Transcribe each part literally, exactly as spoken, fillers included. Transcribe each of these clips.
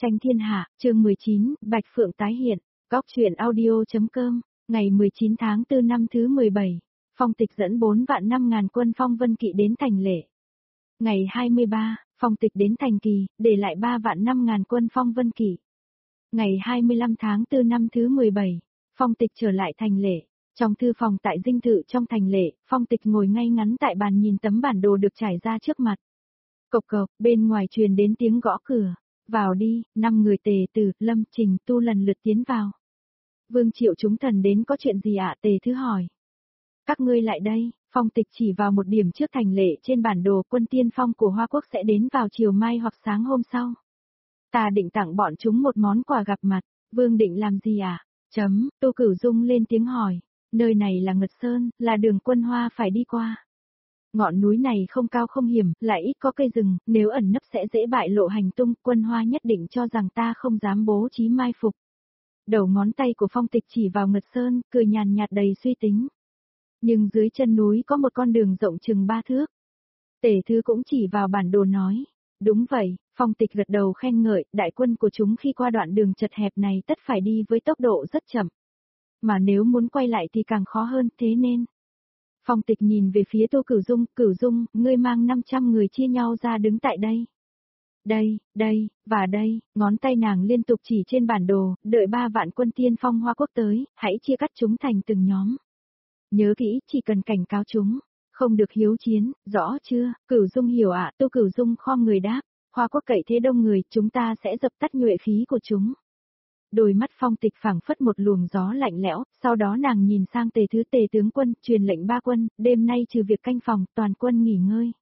Tranh thiên hạ, chương mười chín, Bạch Phượng tái hiện, góc truyện audio.com, ngày mười chín tháng tư năm thứ mười bảy, Phong Tịch dẫn bốn vạn năm ngàn quân Phong Vân Kỵ đến thành Lệ. Ngày hai mươi ba, Phong Tịch đến thành Kỳ, để lại ba vạn năm ngàn quân Phong Vân Kỵ. Ngày hai mươi lăm tháng tư năm thứ mười bảy, Phong Tịch trở lại thành Lệ. Trong thư phòng tại dinh thự trong thành Lệ, Phong Tịch ngồi ngay ngắn tại bàn nhìn tấm bản đồ được trải ra trước mặt. Cộc cộc, bên ngoài truyền đến tiếng gõ cửa. Vào đi, năm người Tề Tử, Lâm, Trình, Tu lần lượt tiến vào. Vương Triệu chúng thần đến có chuyện gì ạ? Tề Thứ hỏi. Các ngươi lại đây, Phong Tịch chỉ vào một điểm trước thành Lệ trên bản đồ, quân tiên phong của Hoa Quốc sẽ đến vào chiều mai hoặc sáng hôm sau. Ta định tặng bọn chúng một món quà gặp mặt. Vương định làm gì ạ? Chấm, Tô Cửu Dung lên tiếng hỏi. Nơi này là Ngật Sơn, là đường quân Hoa phải đi qua. Ngọn núi này không cao không hiểm, lại ít có cây rừng, nếu ẩn nấp sẽ dễ bại lộ hành tung, quân Hoa nhất định cho rằng ta không dám bố trí mai phục. Đầu ngón tay của Phong Tịch chỉ vào Ngật Sơn, cười nhàn nhạt đầy suy tính. Nhưng dưới chân núi có một con đường rộng chừng ba thước. Tề Thứ cũng chỉ vào bản đồ nói. Đúng vậy, Phong Tịch gật đầu khen ngợi, đại quân của chúng khi qua đoạn đường chật hẹp này tất phải đi với tốc độ rất chậm. Mà nếu muốn quay lại thì càng khó hơn, thế nên. Phong Tịch nhìn về phía Tô Cửu Dung, Cửu Dung, ngươi mang năm trăm người chia nhau ra đứng tại đây. Đây, đây, và đây, ngón tay nàng liên tục chỉ trên bản đồ, đợi ba vạn quân tiên phong Hoa Quốc tới, hãy chia cắt chúng thành từng nhóm. Nhớ kỹ, chỉ cần cảnh cáo chúng, không được hiếu chiến, rõ chưa? Cửu Dung hiểu ạ, Tô Cửu Dung khom người đáp, Hoa Quốc cậy thế đông người, chúng ta sẽ dập tắt nhuệ khí của chúng. Đôi mắt Phong Tịch phảng phất một luồng gió lạnh lẽo, sau đó nàng nhìn sang Tề Thứ, Tề tướng quân, truyền lệnh ba quân, đêm nay trừ việc canh phòng, toàn quân nghỉ ngơi.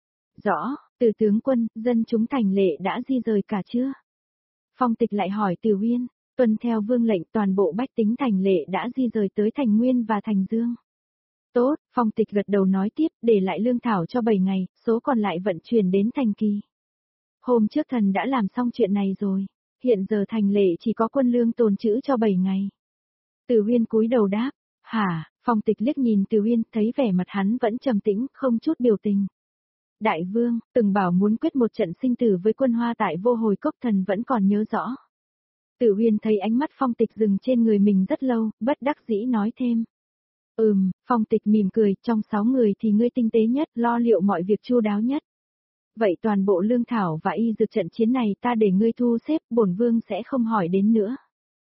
Rõ, Từ tướng quân, dân chúng thành Lệ đã di rời cả chưa? Phong Tịch lại hỏi Từ Uyên, tuân theo vương lệnh toàn bộ bách tính thành Lệ đã di rời tới thành Nguyên và thành Dương. Tốt, Phong Tịch gật đầu nói tiếp, để lại lương thảo cho bảy ngày, số còn lại vận chuyển đến thành Kỳ. Hôm trước thần đã làm xong chuyện này rồi. Hiện giờ thành Lệ chỉ có quân lương tồn trữ cho bảy ngày. Từ Uyên cúi đầu đáp, hả? Phong Tịch liếc nhìn Từ Uyên, thấy vẻ mặt hắn vẫn trầm tĩnh, không chút biểu tình. Đại vương, từng bảo muốn quyết một trận sinh tử với quân Hoa tại Vô Hồi Cốc, thần vẫn còn nhớ rõ. Từ Uyên thấy ánh mắt Phong Tịch dừng trên người mình rất lâu, bất đắc dĩ nói thêm. Ừm, Phong Tịch mỉm cười, trong sáu người thì ngươi tinh tế nhất, lo liệu mọi việc chu đáo nhất. Vậy toàn bộ lương thảo và y dược trận chiến này ta để ngươi thu xếp, bổn vương sẽ không hỏi đến nữa.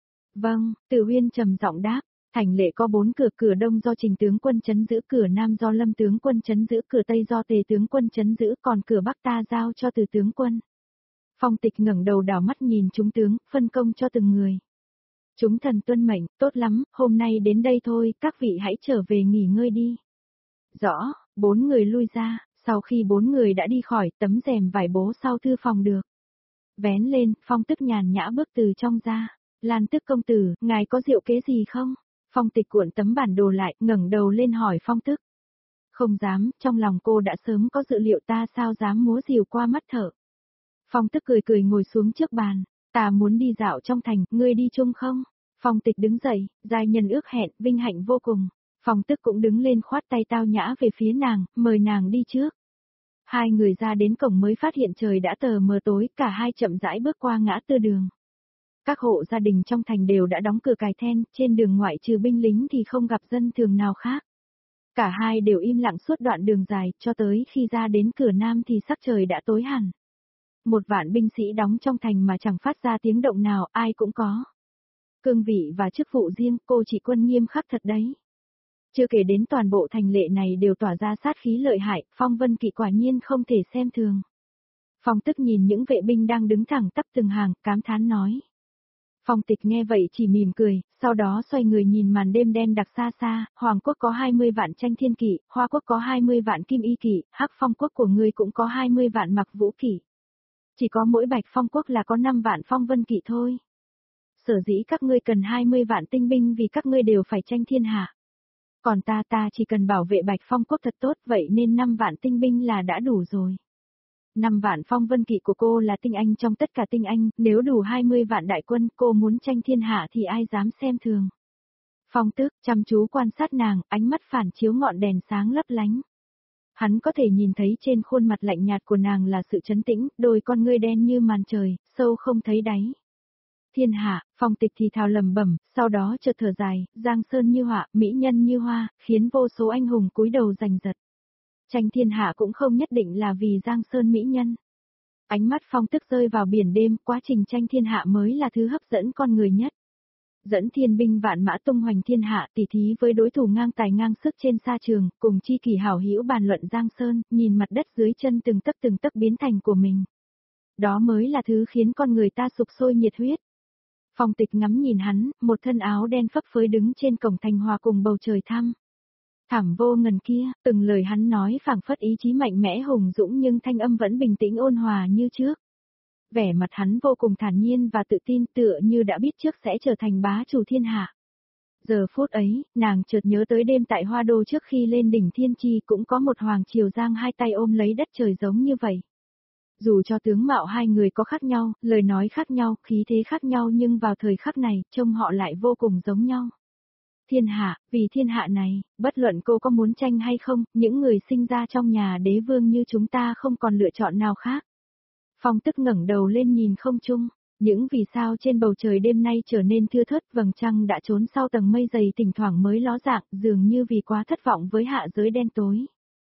Vâng, Từ Uyên trầm giọng đáp, thành Lệ có bốn cửa, cửa đông do Trình tướng quân trấn giữ, cửa nam do Lâm tướng quân trấn giữ, cửa tây do Tề tướng quân trấn giữ, còn cửa bắc ta giao cho Từ tướng quân. Phong Tịch ngẩng đầu đảo mắt nhìn chúng tướng, phân công cho từng người. Chúng thần tuân mệnh, tốt lắm, hôm nay đến đây thôi, các vị hãy trở về nghỉ ngơi đi. Rõ, bốn người lui ra. Sau khi bốn người đã đi khỏi, tấm rèm vải bố sau thư phòng được vén lên, Phong Tức nhàn nhã bước từ trong ra. Lan Tức công tử, ngài có diệu kế gì không? Phong Tịch cuộn tấm bản đồ lại, ngẩng đầu lên hỏi Phong Tức. Không dám, trong lòng cô đã sớm có dự liệu, ta sao dám múa rìu qua mắt thợ. Phong Tức cười cười ngồi xuống trước bàn, ta muốn đi dạo trong thành, ngươi đi chung không? Phong Tịch đứng dậy, giai nhân ước hẹn, vinh hạnh vô cùng. Phong Tức cũng đứng lên khoát tay tao nhã về phía nàng, mời nàng đi trước. Hai người ra đến cổng mới phát hiện trời đã tờ mờ tối, cả hai chậm rãi bước qua ngã tư đường. Các hộ gia đình trong thành đều đã đóng cửa cài then, trên đường ngoại trừ binh lính thì không gặp dân thường nào khác. Cả hai đều im lặng suốt đoạn đường dài, cho tới khi ra đến cửa nam thì sắc trời đã tối hẳn. Một vạn binh sĩ đóng trong thành mà chẳng phát ra tiếng động nào, ai cũng có cương vị và chức vụ riêng, cô chỉ quân nghiêm khắc thật đấy. Chưa kể đến toàn bộ thành Lệ này đều tỏa ra sát khí lợi hại, Phong Vân Kỵ quả nhiên không thể xem thường. Phong Tức nhìn những vệ binh đang đứng thẳng tắp từng hàng, cám thán nói. Phong Tịch nghe vậy chỉ mỉm cười, sau đó xoay người nhìn màn đêm đen đặc xa xa, Hoàng quốc có hai mươi vạn tranh thiên kỵ, Hoa quốc có hai mươi vạn kim y kỵ, Hắc Phong quốc của ngươi cũng có hai mươi vạn mặc vũ kỵ. Chỉ có mỗi Bạch Phong quốc là có năm vạn Phong Vân Kỵ thôi. Sở dĩ các ngươi cần hai mươi vạn tinh binh vì các ngươi đều phải tranh thiên hạ. Còn ta ta chỉ cần bảo vệ Bạch Phong quốc thật tốt, vậy nên năm vạn tinh binh là đã đủ rồi. năm vạn Phong Vân Kỵ của cô là tinh anh trong tất cả tinh anh, nếu đủ hai mươi vạn đại quân, cô muốn tranh thiên hạ thì ai dám xem thường. Phong Tức chăm chú quan sát nàng, ánh mắt phản chiếu ngọn đèn sáng lấp lánh. Hắn có thể nhìn thấy trên khuôn mặt lạnh nhạt của nàng là sự trấn tĩnh, đôi con ngươi đen như màn trời, sâu không thấy đáy. Thiên hạ, Phong Tịch thì thào lầm bẩm, sau đó chợt thở dài, giang sơn như họa, mỹ nhân như hoa, khiến vô số anh hùng cúi đầu giành giật. Tranh thiên hạ cũng không nhất định là vì giang sơn mỹ nhân. Ánh mắt Phong Tức rơi vào biển đêm, quá trình tranh thiên hạ mới là thứ hấp dẫn con người nhất. Dẫn thiên binh vạn mã tung hoành thiên hạ, tỉ thí với đối thủ ngang tài ngang sức trên sa trường, cùng chi kỷ hảo hữu bàn luận giang sơn, nhìn mặt đất dưới chân từng tấc từng tấc biến thành của mình. Đó mới là thứ khiến con người ta sục sôi nhiệt huyết. Phong Tịch ngắm nhìn hắn, một thân áo đen phấp phới đứng trên cổng thành hòa cùng bầu trời thăm. Thảm vô ngần kia, từng lời hắn nói phảng phất ý chí mạnh mẽ hùng dũng nhưng thanh âm vẫn bình tĩnh ôn hòa như trước. Vẻ mặt hắn vô cùng thản nhiên và tự tin tựa như đã biết trước sẽ trở thành bá chủ thiên hạ. Giờ phút ấy, nàng chợt nhớ tới đêm tại Hoa Đô trước khi lên đỉnh Thiên Chi cũng có một hoàng triều giang hai tay ôm lấy đất trời giống như vậy. Dù cho tướng mạo hai người có khác nhau, lời nói khác nhau, khí thế khác nhau nhưng vào thời khắc này, trông họ lại vô cùng giống nhau. Thiên hạ, vì thiên hạ này, bất luận cô có muốn tranh hay không, những người sinh ra trong nhà đế vương như chúng ta không còn lựa chọn nào khác. Phong Tức ngẩng đầu lên nhìn không trung, những vì sao trên bầu trời đêm nay trở nên thưa thớt, vầng trăng đã trốn sau tầng mây dày thỉnh thoảng mới ló dạng, dường như vì quá thất vọng với hạ giới đen tối.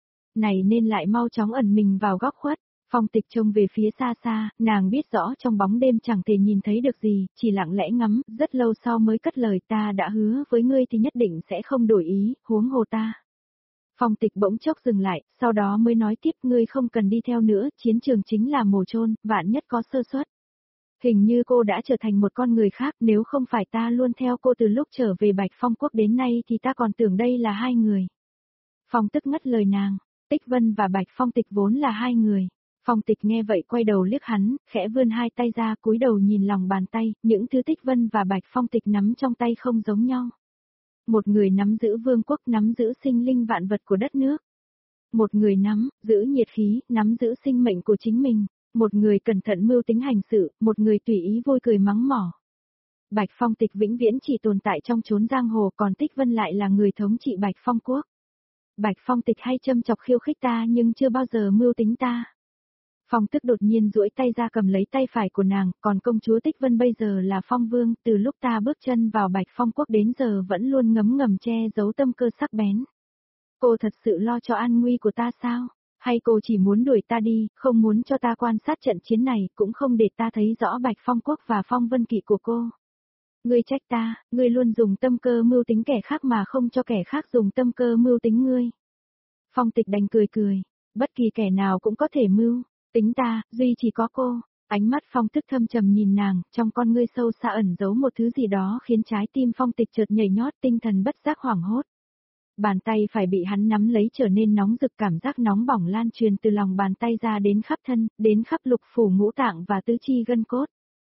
Này nên lại mau chóng ẩn mình vào góc khuất. Phong Tịch trông về phía xa xa, nàng biết rõ trong bóng đêm chẳng thể nhìn thấy được gì, chỉ lặng lẽ ngắm, rất lâu sau mới cất lời ta đã hứa với ngươi thì nhất định sẽ không đổi ý, huống hồ ta. Phong Tịch bỗng chốc dừng lại, sau đó mới nói tiếp ngươi không cần đi theo nữa, chiến trường chính là mồ chôn, vạn nhất có sơ suất. Hình như cô đã trở thành một con người khác, nếu không phải ta luôn theo cô từ lúc trở về Bạch Phong Quốc đến nay thì ta còn tưởng đây là hai người. Phong Tức ngắt lời nàng, Tích Vân và Bạch Phong Tịch vốn là hai người. Phong Tịch nghe vậy quay đầu liếc hắn, khẽ vươn hai tay ra cúi đầu nhìn lòng bàn tay, những thứ Tích Vân và Bạch Phong Tịch nắm trong tay không giống nhau. Một người nắm giữ vương quốc, nắm giữ sinh linh vạn vật của đất nước. Một người nắm, giữ nhiệt khí, nắm giữ sinh mệnh của chính mình. Một người cẩn thận mưu tính hành sự, một người tùy ý vui cười mắng mỏ. Bạch Phong Tịch vĩnh viễn chỉ tồn tại trong chốn giang hồ, còn Tích Vân lại là người thống trị Bạch Phong Quốc. Bạch Phong Tịch hay châm chọc khiêu khích ta nhưng chưa bao giờ mưu tính ta. Phong Tức đột nhiên duỗi tay ra cầm lấy tay phải của nàng, còn công chúa Tích Vân bây giờ là Phong Vương, từ lúc ta bước chân vào Bạch Phong Quốc đến giờ vẫn luôn ngấm ngầm che giấu tâm cơ sắc bén. Cô thật sự lo cho an nguy của ta sao? Hay cô chỉ muốn đuổi ta đi, không muốn cho ta quan sát trận chiến này, cũng không để ta thấy rõ Bạch Phong Quốc và Phong Vân Kỵ của cô? Ngươi trách ta, ngươi luôn dùng tâm cơ mưu tính kẻ khác mà không cho kẻ khác dùng tâm cơ mưu tính ngươi. Phong Tịch đành cười cười, bất kỳ kẻ nào cũng có thể mưu. Tính ta, duy chỉ có cô. Ánh mắt Phong Tức thâm trầm nhìn nàng, trong con ngươi sâu xa ẩn giấu một thứ gì đó khiến trái tim Phong Tịch chợt nhảy nhót, tinh thần bất giác hoảng hốt. Bàn tay phải bị hắn nắm lấy trở nên nóng rực, cảm giác nóng bỏng lan truyền từ lòng bàn tay ra đến khắp thân, đến khắp lục phủ ngũ tạng và tứ chi gân cốt.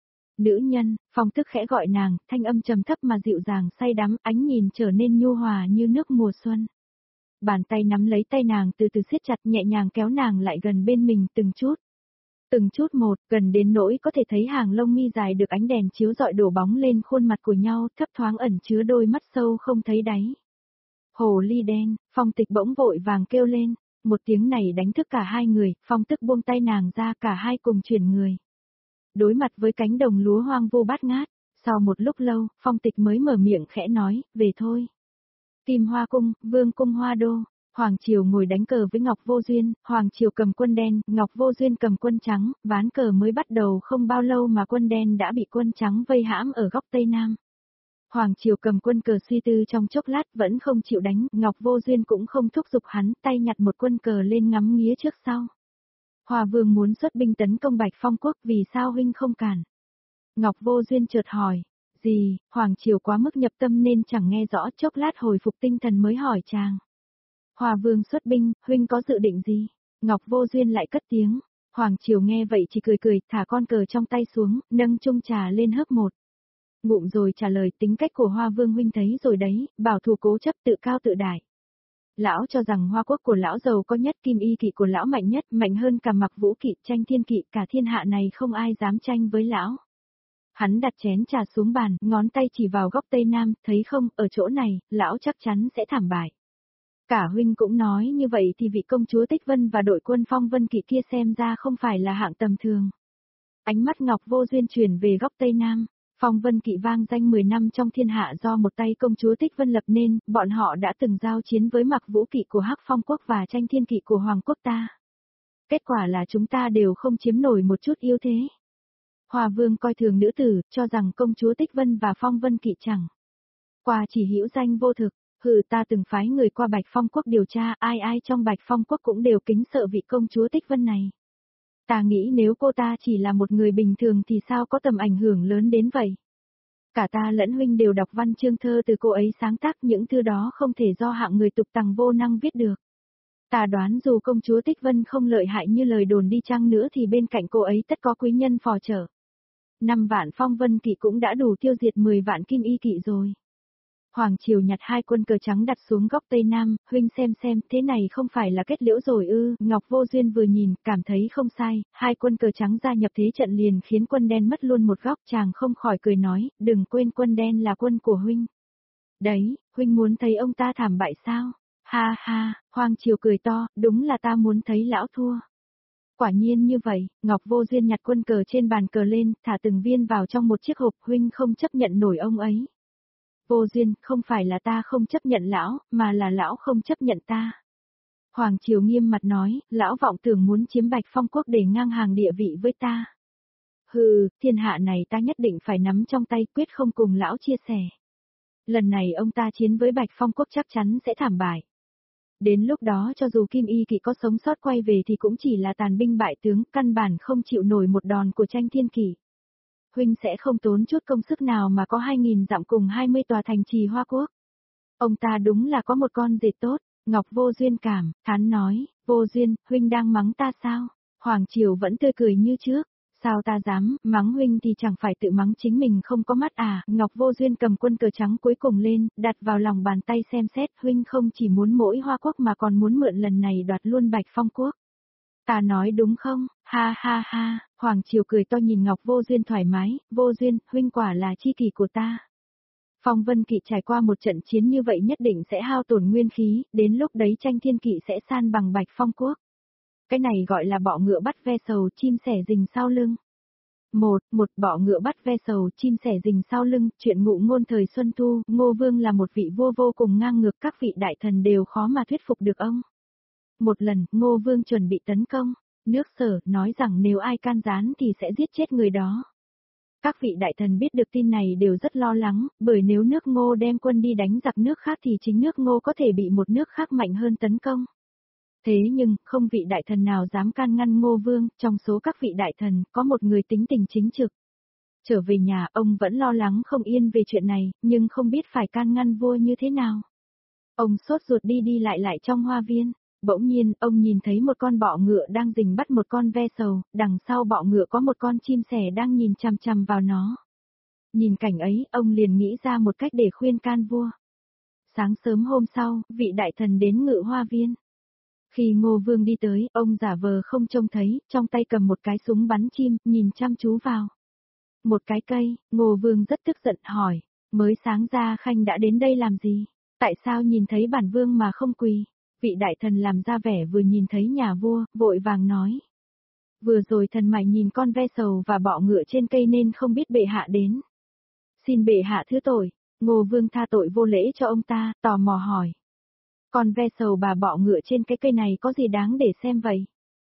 Nữ nhân, Phong Tức khẽ gọi nàng, thanh âm trầm thấp mà dịu dàng say đắm, ánh nhìn trở nên nhu hòa như nước mùa xuân. Bàn tay nắm lấy tay nàng từ từ siết chặt, nhẹ nhàng kéo nàng lại gần bên mình từng chút. Từng chút một, gần đến nỗi có thể thấy hàng lông mi dài được ánh đèn chiếu rọi đổ bóng lên khuôn mặt của nhau, thấp thoáng ẩn chứa đôi mắt sâu không thấy đáy. Hồ ly đen, Phong Tịch bỗng vội vàng kêu lên, một tiếng này đánh thức cả hai người, Phong Tức buông tay nàng ra, cả hai cùng chuyển người. Đối mặt với cánh đồng lúa hoang vu bát ngát, sau một lúc lâu, Phong Tịch mới mở miệng khẽ nói, về thôi. Kim Hoa Cung, Vương Cung Hoa Đô. Hoàng Triều ngồi đánh cờ với Ngọc Vô Duyên, Hoàng Triều cầm quân đen, Ngọc Vô Duyên cầm quân trắng, ván cờ mới bắt đầu không bao lâu mà quân đen đã bị quân trắng vây hãm ở góc Tây Nam. Hoàng Triều cầm quân cờ suy tư trong chốc lát vẫn không chịu đánh, Ngọc Vô Duyên cũng không thúc giục hắn, tay nhặt một quân cờ lên ngắm nghía trước sau. Hòa Vương muốn xuất binh tấn công Bạch Phong Quốc, vì sao huynh không cản? Ngọc Vô Duyên chợt hỏi, gì, Hoàng Triều quá mức nhập tâm nên chẳng nghe rõ, chốc lát hồi phục tinh thần mới hỏi chàng. Hòa Vương xuất binh, huynh có dự định gì? Ngọc Vô Duyên lại cất tiếng. Hoàng Triều nghe vậy chỉ cười cười, thả con cờ trong tay xuống, nâng chung trà lên hớp một ngụm rồi trả lời, tính cách của Hoa Vương huynh thấy rồi đấy, bảo thủ cố chấp, tự cao tự đại. Lão cho rằng Hoa Quốc của lão giàu có nhất, Kim Y kỵ của lão mạnh nhất, mạnh hơn cả Mặc Vũ kỵ, Tranh Thiên kỵ, cả thiên hạ này không ai dám tranh với lão. Hắn đặt chén trà xuống bàn, ngón tay chỉ vào góc Tây Nam, thấy không, ở chỗ này, lão chắc chắn sẽ thảm bại. Cả huynh cũng nói như vậy thì vị công chúa Tích Vân và đội quân Phong Vân Kỵ kia xem ra không phải là hạng tầm thường. Ánh mắt Ngọc Vô Duyên chuyển về góc Tây Nam. Phong Vân Kỵ vang danh mười năm trong thiên hạ do một tay công chúa Tích Vân lập nên, bọn họ đã từng giao chiến với Mặc Vũ Kỵ của Hắc Phong Quốc và Tranh Thiên Kỵ của Hoàng Quốc ta. Kết quả là chúng ta đều không chiếm nổi một chút ưu thế. Hòa Vương coi thường nữ tử, cho rằng công chúa Tích Vân và Phong Vân Kỵ chẳng qua chỉ hữu danh vô thực. Hừ, ta từng phái người qua Bạch Phong Quốc điều tra, ai ai trong Bạch Phong Quốc cũng đều kính sợ vị công chúa Tích Vân này. Ta nghĩ nếu cô ta chỉ là một người bình thường thì sao có tầm ảnh hưởng lớn đến vậy? Cả ta lẫn huynh đều đọc văn chương thơ từ cô ấy sáng tác, những thư đó không thể do hạng người tục tằng vô năng viết được. Ta đoán dù công chúa Tích Vân không lợi hại như lời đồn đi chăng nữa thì bên cạnh cô ấy tất có quý nhân phò trợ. Năm vạn Phong Vân Kỵ cũng đã đủ tiêu diệt mười vạn Kim Y Kỵ rồi. Hoàng Triều nhặt hai quân cờ trắng đặt xuống góc Tây Nam, huynh xem xem, thế này không phải là kết liễu rồi ư? Ngọc Vô Duyên vừa nhìn, cảm thấy không sai, hai quân cờ trắng gia nhập thế trận liền khiến quân đen mất luôn một góc, chàng không khỏi cười nói, đừng quên quân đen là quân của huynh. Đấy, huynh muốn thấy ông ta thảm bại sao? Ha ha, Hoàng Triều cười to, đúng là ta muốn thấy lão thua. Quả nhiên như vậy, Ngọc Vô Duyên nhặt quân cờ trên bàn cờ lên, thả từng viên vào trong một chiếc hộp, huynh không chấp nhận nổi ông ấy. Vô Duyên, không phải là ta không chấp nhận lão, mà là lão không chấp nhận ta. Hoàng Triều nghiêm mặt nói, lão vọng tưởng muốn chiếm Bạch Phong Quốc để ngang hàng địa vị với ta. Hừ, thiên hạ này ta nhất định phải nắm trong tay, quyết không cùng lão chia sẻ. Lần này ông ta chiến với Bạch Phong Quốc chắc chắn sẽ thảm bại. Đến lúc đó cho dù Kim Y Kỵ có sống sót quay về thì cũng chỉ là tàn binh bại tướng, căn bản không chịu nổi một đòn của Tranh Thiên Kỵ. Huynh sẽ không tốn chút công sức nào mà có hai nghìn dặm cùng hai mươi tòa thành trì Hoa Quốc. Ông ta đúng là có một con dệt tốt. Ngọc Vô Duyên cảm, thán nói, Vô Duyên, huynh đang mắng ta sao? Hoàng Triều vẫn tươi cười như trước. Sao ta dám, mắng huynh thì chẳng phải tự mắng chính mình không có mắt à? Ngọc Vô Duyên cầm quân cờ trắng cuối cùng lên, đặt vào lòng bàn tay xem xét, huynh không chỉ muốn mỗi Hoa Quốc mà còn muốn mượn lần này đoạt luôn Bạch Phong Quốc. Ta nói đúng không? Ha ha ha, Hoàng Triều cười to nhìn Ngọc Vô Duyên thoải mái, Vô Duyên, huynh quả là chi kỷ của ta. Phong Vân Kỵ trải qua một trận chiến như vậy nhất định sẽ hao tổn nguyên khí, đến lúc đấy Tranh Thiên Kỵ sẽ san bằng Bạch Phong Quốc. Cái này gọi là bọ ngựa bắt ve sầu, chim sẻ rình sau lưng. Một, một bọ ngựa bắt ve sầu, chim sẻ rình sau lưng, chuyện ngụ ngôn thời Xuân Thu, Ngô Vương là một vị vua vô cùng ngang ngược, các vị đại thần đều khó mà thuyết phục được ông. Một lần, Ngô Vương chuẩn bị tấn công, nước Sở nói rằng nếu ai can gián thì sẽ giết chết người đó. Các vị đại thần biết được tin này đều rất lo lắng, bởi nếu nước Ngô đem quân đi đánh giặc nước khác thì chính nước Ngô có thể bị một nước khác mạnh hơn tấn công. Thế nhưng, không vị đại thần nào dám can ngăn Ngô Vương, trong số các vị đại thần, có một người tính tình chính trực. Trở về nhà, ông vẫn lo lắng không yên về chuyện này, nhưng không biết phải can ngăn vua như thế nào. Ông sốt ruột đi đi lại lại trong hoa viên. Bỗng nhiên, ông nhìn thấy một con bọ ngựa đang rình bắt một con ve sầu, đằng sau bọ ngựa có một con chim sẻ đang nhìn chằm chằm vào nó. Nhìn cảnh ấy, ông liền nghĩ ra một cách để khuyên can vua. Sáng sớm hôm sau, vị đại thần đến ngự hoa viên. Khi Ngô Vương đi tới, ông giả vờ không trông thấy, trong tay cầm một cái súng bắn chim, nhìn chăm chú vào. Một cái cây, Ngô Vương rất tức giận hỏi, mới sáng ra Khanh đã đến đây làm gì? Tại sao nhìn thấy bản vương mà không quỳ? Vị đại thần làm ra vẻ vừa nhìn thấy nhà vua, vội vàng nói. Vừa rồi thần mày nhìn con ve sầu và bọ ngựa trên cây nên không biết bệ hạ đến. Xin bệ hạ thứ tội, Ngô Vương tha tội vô lễ cho ông ta, tò mò hỏi. Con ve sầu bà bọ ngựa trên cái cây này có gì đáng để xem vậy?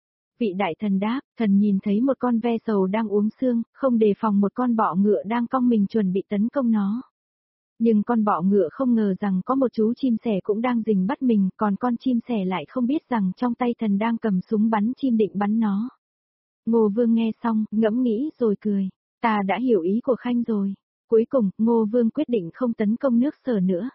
Vị đại thần đáp, thần nhìn thấy một con ve sầu đang uống xương, không đề phòng một con bọ ngựa đang cong mình chuẩn bị tấn công nó. Nhưng con bọ ngựa không ngờ rằng có một chú chim sẻ cũng đang rình bắt mình, còn con chim sẻ lại không biết rằng trong tay thần đang cầm súng bắn chim định bắn nó. Ngô Vương nghe xong, ngẫm nghĩ rồi cười. Ta đã hiểu ý của Khanh rồi. Cuối cùng, Ngô Vương quyết định không tấn công nước Sở nữa.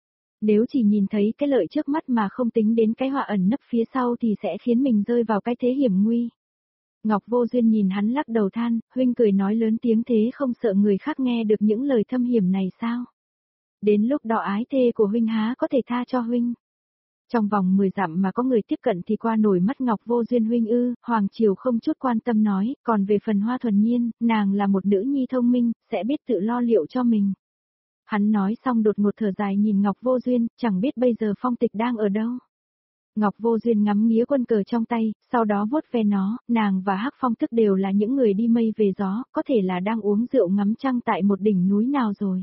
Nếu chỉ nhìn thấy cái lợi trước mắt mà không tính đến cái họa ẩn nấp phía sau thì sẽ khiến mình rơi vào cái thế hiểm nguy. Ngọc Vô Duyên nhìn hắn lắc đầu than, huynh cười nói lớn tiếng thế không sợ người khác nghe được những lời thâm hiểm này sao? Đến lúc đó ái thê của huynh há có thể tha cho huynh. Trong vòng mười dặm mà có người tiếp cận thì qua nổi mắt Ngọc Vô Duyên huynh ư, Hoàng Triều không chút quan tâm nói, còn về phần Hoa Thuần Nhiên, nàng là một nữ nhi thông minh, sẽ biết tự lo liệu cho mình. Hắn nói xong đột ngột thở dài nhìn Ngọc Vô Duyên, chẳng biết bây giờ Phong Tịch đang ở đâu. Ngọc Vô Duyên ngắm nghía quân cờ trong tay, sau đó vuốt ve nó, nàng và Hắc Phong Tức đều là những người đi mây về gió, có thể là đang uống rượu ngắm trăng tại một đỉnh núi nào rồi.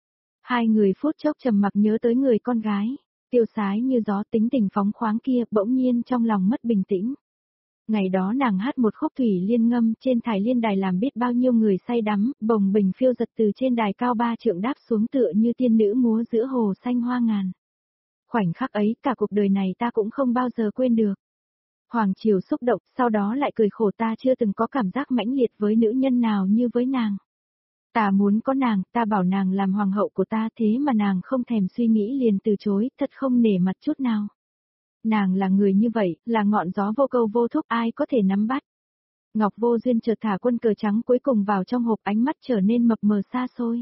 Hai người phút chốc trầm mặc nhớ tới người con gái, tiêu sái như gió tính tình phóng khoáng kia, bỗng nhiên trong lòng mất bình tĩnh. Ngày đó nàng hát một khúc thủy liên ngâm trên thải liên đài làm biết bao nhiêu người say đắm, bồng bình phiêu giật từ trên đài cao ba trượng đáp xuống tựa như tiên nữ múa giữa hồ xanh hoa ngàn. Khoảnh khắc ấy cả cuộc đời này ta cũng không bao giờ quên được. Hoàng Triều xúc động, sau đó lại cười khổ, ta chưa từng có cảm giác mãnh liệt với nữ nhân nào như với nàng. Ta muốn có nàng, ta bảo nàng làm hoàng hậu của ta, thế mà nàng không thèm suy nghĩ liền từ chối, thật không nể mặt chút nào. Nàng là người như vậy, là ngọn gió vô câu vô thúc, ai có thể nắm bắt. Ngọc Vô Duyên chợt thả quân cờ trắng cuối cùng vào trong hộp, ánh mắt trở nên mập mờ xa xôi.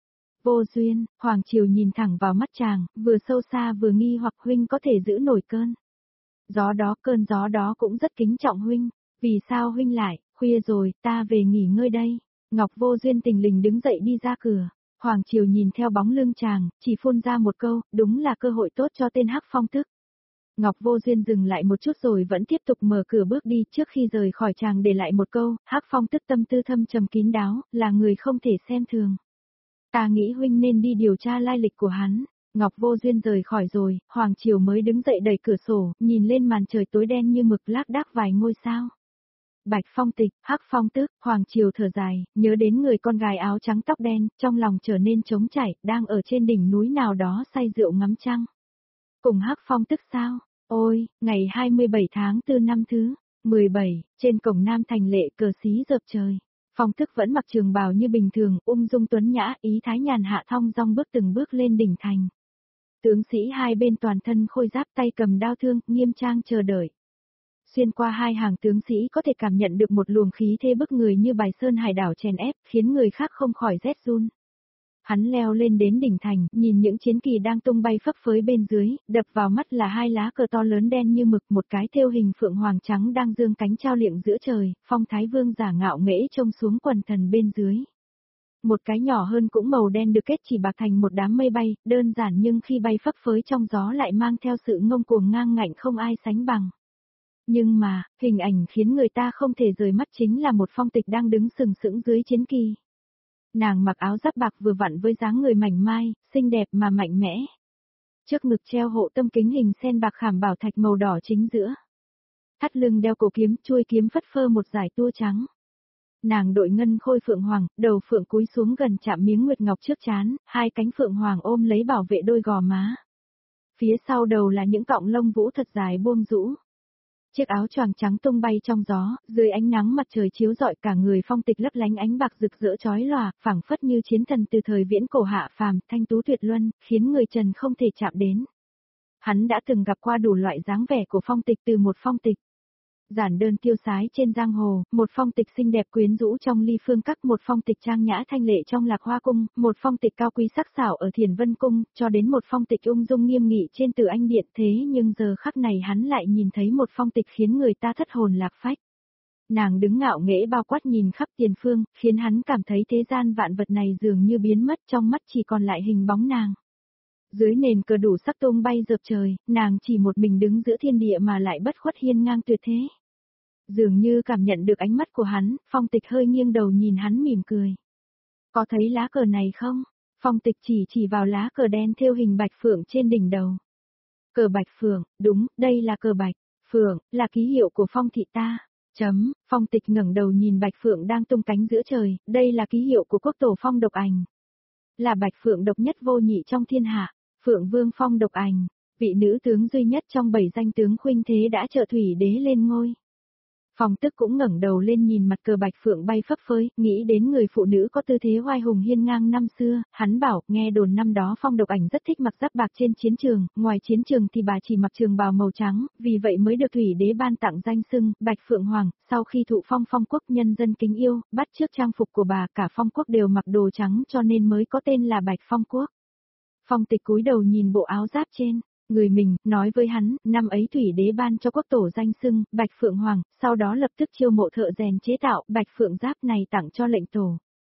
Vô Duyên, Hoàng Triều nhìn thẳng vào mắt chàng, vừa sâu xa vừa nghi hoặc, huynh có thể giữ nổi cơn gió đó, cơn gió đó cũng rất kính trọng huynh, vì sao huynh lại, khuya rồi, ta về nghỉ ngơi đây. Ngọc Vô Duyên tình lình đứng dậy đi ra cửa, Hoàng Triều nhìn theo bóng lưng chàng, chỉ phun ra một câu, đúng là cơ hội tốt cho tên Hắc Phong Tức. Ngọc Vô Duyên dừng lại một chút rồi vẫn tiếp tục mở cửa bước đi, trước khi rời khỏi chàng để lại một câu, Hắc Phong Tức tâm tư thâm trầm kín đáo, là người không thể xem thường. Ta nghĩ huynh nên đi điều tra lai lịch của hắn. Ngọc Vô Duyên rời khỏi rồi, Hoàng Triều mới đứng dậy đẩy cửa sổ, nhìn lên màn trời tối đen như mực lác đác vài ngôi sao. Bạch Phong Tịch, Hắc Phong Tức, Hoàng Triều thở dài, nhớ đến người con gái áo trắng tóc đen, trong lòng trở nên trống trải, đang ở trên đỉnh núi nào đó say rượu ngắm trăng. Cùng Hắc Phong Tức sao? Ôi, ngày hai mươi bảy tháng tư năm thứ mười bảy, trên cổng Nam Thành Lệ cờ xí dợp trời. Phong Tức vẫn mặc trường bào như bình thường, ung dung tuấn nhã, ý thái nhàn hạ thong dong bước từng bước lên đỉnh thành. Tướng sĩ hai bên toàn thân khôi giáp, tay cầm đao thương, nghiêm trang chờ đợi. Xuyên qua hai hàng tướng sĩ có thể cảm nhận được một luồng khí thế bức người như bài sơn hải đảo chèn ép, khiến người khác không khỏi rét run. Hắn leo lên đến đỉnh thành, nhìn những chiến kỳ đang tung bay phấp phới bên dưới, đập vào mắt là hai lá cờ to lớn đen như mực, một cái thêu hình phượng hoàng trắng đang dương cánh trao liệng giữa trời, Phong Thái Vương giả ngạo nghễ trông xuống quần thần bên dưới. Một cái nhỏ hơn cũng màu đen được kết chỉ bạc thành một đám mây bay, đơn giản nhưng khi bay phấp phới trong gió lại mang theo sự ngông cuồng ngang ngạnh không ai sánh bằng. Nhưng mà, hình ảnh khiến người ta không thể rời mắt chính là một Phong Tịch đang đứng sừng sững dưới chiến kỳ. Nàng mặc áo giáp bạc vừa vặn với dáng người mảnh mai, xinh đẹp mà mạnh mẽ. Trước ngực treo hộ tâm kính hình sen bạc khảm bảo thạch màu đỏ chính giữa. Thắt lưng đeo cổ kiếm, chuôi kiếm phất phơ một dải tua trắng. Nàng đội ngân khôi phượng hoàng, đầu phượng cúi xuống gần chạm miếng nguyệt ngọc trước trán, hai cánh phượng hoàng ôm lấy bảo vệ đôi gò má. Phía sau đầu là những cọng lông vũ thật dài buông rũ. Chiếc áo choàng trắng tung bay trong gió, dưới ánh nắng mặt trời chiếu rọi, cả người Phong Tịch lấp lánh ánh bạc rực rỡ chói lòa, phảng phất như chiến thần từ thời viễn cổ hạ phàm, thanh tú tuyệt luân, khiến người trần không thể chạm đến. Hắn đã từng gặp qua đủ loại dáng vẻ của Phong Tịch, từ một Phong Tịch giản đơn tiêu sái trên giang hồ, một Phong Tịch xinh đẹp quyến rũ trong ly phương các, một Phong Tịch trang nhã thanh lệ trong Lạc Hoa cung, một Phong Tịch cao quý sắc sảo ở Thiền Vân cung, cho đến một Phong Tịch ung dung nghiêm nghị trên Từ Anh điện. Thế nhưng giờ khắc này hắn lại nhìn thấy một Phong Tịch khiến người ta thất hồn lạc phách. Nàng đứng ngạo nghễ bao quát nhìn khắp tiền phương, khiến hắn cảm thấy thế gian vạn vật này dường như biến mất, trong mắt chỉ còn lại hình bóng nàng. Dưới nền cờ đủ sắc tung bay dợp trời, nàng chỉ một mình đứng giữa thiên địa mà lại bất khuất hiên ngang tuyệt thế. Dường như cảm nhận được ánh mắt của hắn, Phong Tịch hơi nghiêng đầu nhìn hắn mỉm cười. Có thấy lá cờ này không? Phong Tịch chỉ chỉ vào lá cờ đen thêu hình bạch phượng trên đỉnh đầu. Cờ bạch phượng, đúng, đây là cờ bạch phượng, là ký hiệu của Phong thị ta. Chấm, Phong Tịch ngẩng đầu nhìn bạch phượng đang tung cánh giữa trời, đây là ký hiệu của quốc tổ Phong Độc Ảnh. Là bạch phượng độc nhất vô nhị trong thiên hạ, Phượng Vương Phong Độc Ảnh, vị nữ tướng duy nhất trong bảy danh tướng khuynh thế đã trợ thủy đế lên ngôi. Phong Tức cũng ngẩng đầu lên nhìn mặt cờ bạch phượng bay phấp phới, nghĩ đến người phụ nữ có tư thế oai hùng hiên ngang năm xưa, hắn bảo, nghe đồn năm đó Phong Độc Ảnh rất thích mặc giáp bạc trên chiến trường, ngoài chiến trường thì bà chỉ mặc trường bào màu trắng, vì vậy mới được thủy đế ban tặng danh xưng Bạch Phượng Hoàng. Sau khi thụ phong Phong quốc nhân dân kính yêu, bắt chước trang phục của bà, cả Phong quốc đều mặc đồ trắng cho nên mới có tên là Bạch Phong quốc. Phong Tịch cúi đầu nhìn bộ áo giáp trên người mình, nói với hắn, năm ấy thủy đế ban cho quốc tổ danh xưng Bạch Phượng Hoàng, sau đó lập tức chiêu mộ thợ rèn chế tạo Bạch Phượng giáp này tặng cho lệnh tổ.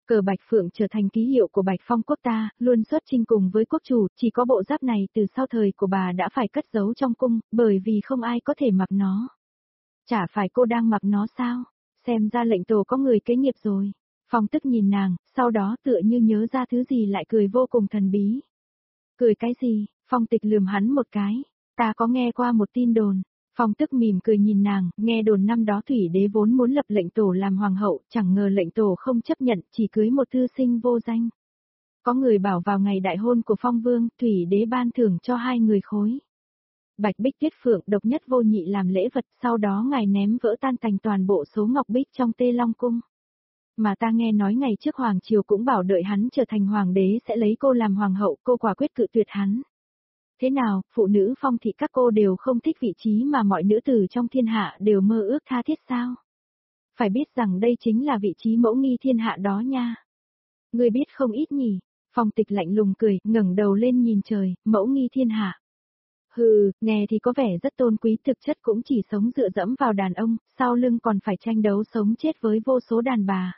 Cờ Bạch Phượng trở thành ký hiệu của Bạch Phong quốc ta, luôn xuất chinh cùng với quốc chủ, chỉ có bộ giáp này từ sau thời của bà đã phải cất giấu trong cung, bởi vì không ai có thể mặc nó. Chả phải cô đang mặc nó sao? Xem ra lệnh tổ có người kế nghiệp rồi. Phong Tức nhìn nàng, sau đó tựa như nhớ ra thứ gì lại cười vô cùng thần bí. Cười cái gì? Phong Tịch lườm hắn một cái. Ta có nghe qua một tin đồn. Phong Tức mỉm cười nhìn nàng, nghe đồn năm đó Thủy Đế vốn muốn lập lệnh tổ làm hoàng hậu, chẳng ngờ lệnh tổ không chấp nhận, chỉ cưới một thư sinh vô danh. Có người bảo vào ngày đại hôn của Phong Vương, Thủy Đế ban thưởng cho hai người khối Bạch Bích Tuyết Phượng độc nhất vô nhị làm lễ vật, sau đó ngài ném vỡ tan thành toàn bộ số ngọc bích trong Tê Long Cung. Mà ta nghe nói ngày trước Hoàng Triều cũng bảo đợi hắn trở thành hoàng đế sẽ lấy cô làm hoàng hậu, cô quả quyết cự tuyệt hắn. Thế nào, phụ nữ Phong thị các cô đều không thích vị trí mà mọi nữ tử trong thiên hạ đều mơ ước tha thiết sao? Phải biết rằng đây chính là vị trí mẫu nghi thiên hạ đó nha. Ngươi biết không ít nhỉ? Phong Tịch lạnh lùng cười, ngẩng đầu lên nhìn trời, mẫu nghi thiên hạ. Hừ, nghe thì có vẻ rất tôn quý, thực chất cũng chỉ sống dựa dẫm vào đàn ông, sau lưng còn phải tranh đấu sống chết với vô số đàn bà.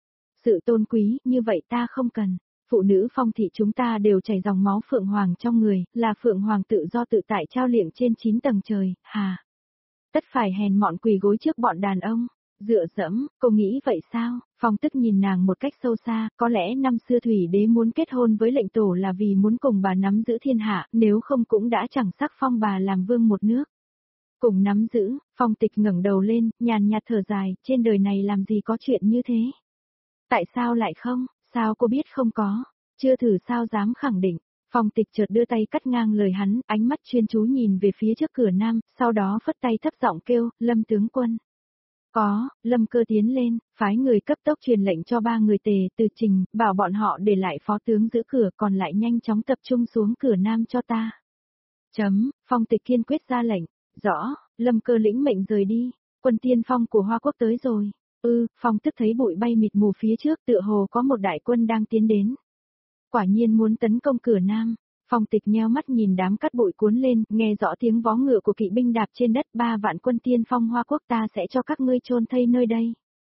Sự tôn quý, như vậy ta không cần. Phụ nữ Phong thị chúng ta đều chảy dòng máu Phượng Hoàng trong người, là Phượng Hoàng tự do tự tại trao liệng trên chín tầng trời, hà. Tất phải hèn mọn quỳ gối trước bọn đàn ông. Dựa dẫm, cô nghĩ vậy sao? Phong Tức nhìn nàng một cách sâu xa, có lẽ năm xưa Thủy Đế muốn kết hôn với lệnh tổ là vì muốn cùng bà nắm giữ thiên hạ, nếu không cũng đã chẳng sắc phong bà làm vương một nước. Cùng nắm giữ, Phong Tịch ngẩng đầu lên, nhàn nhạt thở dài, trên đời này làm gì có chuyện như thế? Tại sao lại không? Sao cô biết không có? Chưa thử sao dám khẳng định. Phong Tịch chợt đưa tay cắt ngang lời hắn, ánh mắt chuyên chú nhìn về phía trước cửa nam, sau đó phất tay thấp giọng kêu, Lâm tướng quân. Có, Lâm Cơ tiến lên, phái người cấp tốc truyền lệnh cho ba người Tề Từ Trình, bảo bọn họ để lại phó tướng giữ cửa, còn lại nhanh chóng tập trung xuống cửa nam cho ta. Chấm, Phong Tịch kiên quyết ra lệnh. Rõ, Lâm Cơ lĩnh mệnh rời đi. Quân tiên phong của Hoa Quốc tới rồi. Ừ, Phong Tức thấy bụi bay mịt mù phía trước, tựa hồ có một đại quân đang tiến đến. Quả nhiên muốn tấn công cửa nam. Phong Tịch nheo mắt nhìn đám cát bụi cuốn lên, nghe rõ tiếng vó ngựa của kỵ binh đạp trên đất, ba vạn quân tiên phong Hoa Quốc ta sẽ cho các ngươi chôn thây nơi đây.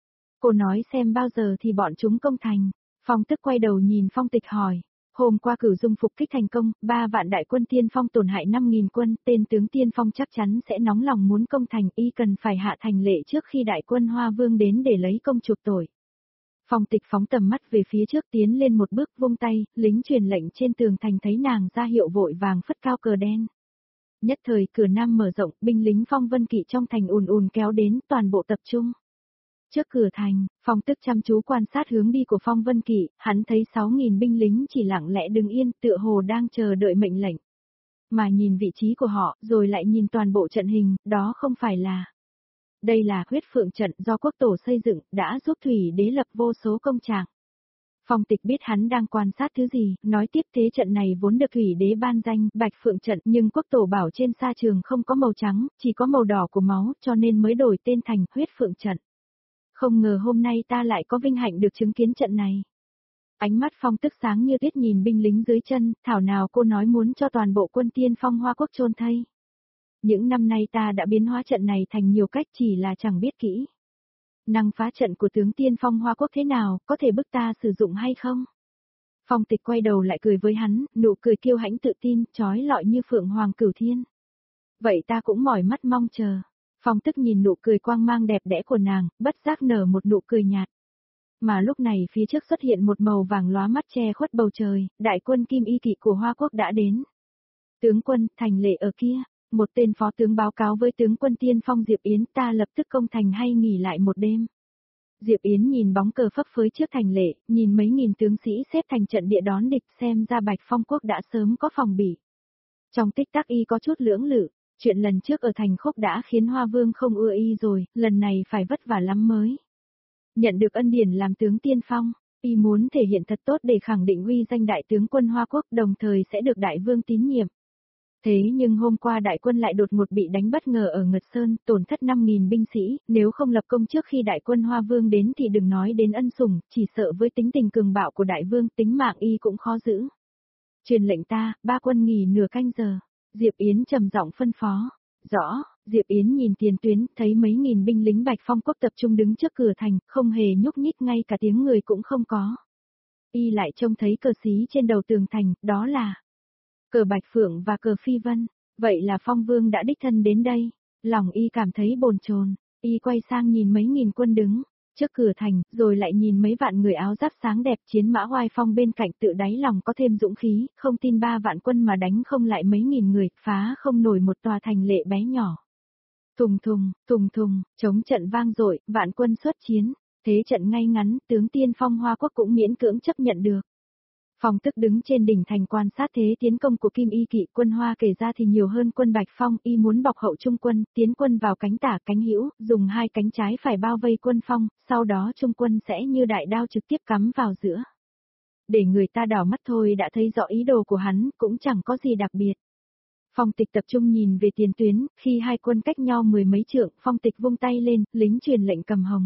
Cô nói xem bao giờ thì bọn chúng công thành. Phong Tức quay đầu nhìn Phong Tịch hỏi. Hôm qua cửu dung phục kích thành công, ba vạn đại quân tiên phong tổn hại năm nghìn quân, tên tướng tiên phong chắc chắn sẽ nóng lòng muốn công thành, y cần phải hạ thành lệ trước khi đại quân Hoa Vương đến để lấy công chuộc tội. Phong Tịch phóng tầm mắt về phía trước tiến lên một bước vung tay, lính truyền lệnh trên tường thành thấy nàng ra hiệu vội vàng phất cao cờ đen. Nhất thời cửa nam mở rộng, binh lính Phong Vân Kỵ trong thành ùn ùn kéo đến, toàn bộ tập trung. Trước cửa thành, Phong Tức chăm chú quan sát hướng đi của Phong Vân Kỵ, hắn thấy sáu nghìn binh lính chỉ lặng lẽ đứng yên, tựa hồ đang chờ đợi mệnh lệnh. Mà nhìn vị trí của họ, rồi lại nhìn toàn bộ trận hình, đó không phải là... Đây là huyết phượng trận do quốc tổ xây dựng, đã giúp Thủy Đế lập vô số công trạng. Phong Tịch biết hắn đang quan sát thứ gì, nói tiếp thế trận này vốn được Thủy Đế ban danh Bạch Phượng trận, nhưng quốc tổ bảo trên sa trường không có màu trắng, chỉ có màu đỏ của máu, cho nên mới đổi tên thành huyết phượng trận. Không ngờ hôm nay ta lại có vinh hạnh được chứng kiến trận này. Ánh mắt Phong Tức sáng như tuyết nhìn binh lính dưới chân, thảo nào cô nói muốn cho toàn bộ quân tiên phong Hoa Quốc chôn thây. Những năm nay ta đã biến hóa trận này thành nhiều cách chỉ là chẳng biết kỹ. Năng phá trận của tướng tiên phong Hoa Quốc thế nào, có thể bức ta sử dụng hay không? Phong Tịch quay đầu lại cười với hắn, nụ cười kiêu hãnh tự tin, trói lọi như phượng hoàng cửu thiên. Vậy ta cũng mỏi mắt mong chờ. Phong Tức nhìn nụ cười quang mang đẹp đẽ của nàng, bất giác nở một nụ cười nhạt. Mà lúc này phía trước xuất hiện một màu vàng lóa mắt che khuất bầu trời, đại quân Kim Y Kỵ của Hoa Quốc đã đến. Tướng quân, thành lệ ở kia. Một tên phó tướng báo cáo với tướng quân tiên phong Diệp Yến, ta lập tức công thành hay nghỉ lại một đêm. Diệp Yến nhìn bóng cờ phấp phới trước thành lệ, nhìn mấy nghìn tướng sĩ xếp thành trận địa đón địch, xem ra Bạch Phong quốc đã sớm có phòng bị. Trong tích tắc y có chút lưỡng lự, chuyện lần trước ở thành Khúc đã khiến Hoa Vương không ưa y rồi, lần này phải vất vả lắm mới. Nhận được ân điển làm tướng tiên phong, y muốn thể hiện thật tốt để khẳng định uy danh đại tướng quân Hoa Quốc, đồng thời sẽ được đại vương tín nhiệm. Thế nhưng hôm qua đại quân lại đột ngột bị đánh bất ngờ ở Ngật Sơn, tổn thất năm nghìn binh sĩ, nếu không lập công trước khi đại quân Hoa Vương đến thì đừng nói đến ân sủng, chỉ sợ với tính tình cường bạo của đại vương, tính mạng y cũng khó giữ. Truyền lệnh ta, ba quân nghỉ nửa canh giờ. Diệp Yến trầm giọng phân phó. Rõ, Diệp Yến nhìn tiền tuyến, thấy mấy nghìn binh lính Bạch Phong quốc tập trung đứng trước cửa thành, không hề nhúc nhích, ngay cả tiếng người cũng không có. Y lại trông thấy cờ xí trên đầu tường thành, đó là cờ Bạch Phượng và cờ Phi Vân. Vậy là Phong Vương đã đích thân đến đây. Lòng Y cảm thấy bồn chồn. Y quay sang nhìn mấy nghìn quân đứng trước cửa thành, rồi lại nhìn mấy vạn người áo giáp sáng đẹp chiến mã oai phong bên cạnh, tự đáy lòng có thêm dũng khí, không tin ba vạn quân mà đánh không lại mấy nghìn người, phá không nổi một tòa thành lệ bé nhỏ. Thùng thùng, thùng thùng, chống trận vang dội, vạn quân xuất chiến, thế trận ngay ngắn, tướng tiên phong Hoa Quốc cũng miễn cưỡng chấp nhận được. Phong Tức đứng trên đỉnh thành quan sát thế tiến công của Kim Y kỵ, quân Hoa kể ra thì nhiều hơn quân Bạch Phong, y muốn bọc hậu trung quân, tiến quân vào cánh tả cánh hữu, dùng hai cánh trái phải bao vây quân Phong, sau đó trung quân sẽ như đại đao trực tiếp cắm vào giữa. Để người ta đảo mắt thôi đã thấy rõ ý đồ của hắn, cũng chẳng có gì đặc biệt. Phong Tịch tập trung nhìn về tiền tuyến, khi hai quân cách nhau mười mấy trượng, Phong Tịch vung tay lên, lính truyền lệnh cầm hồng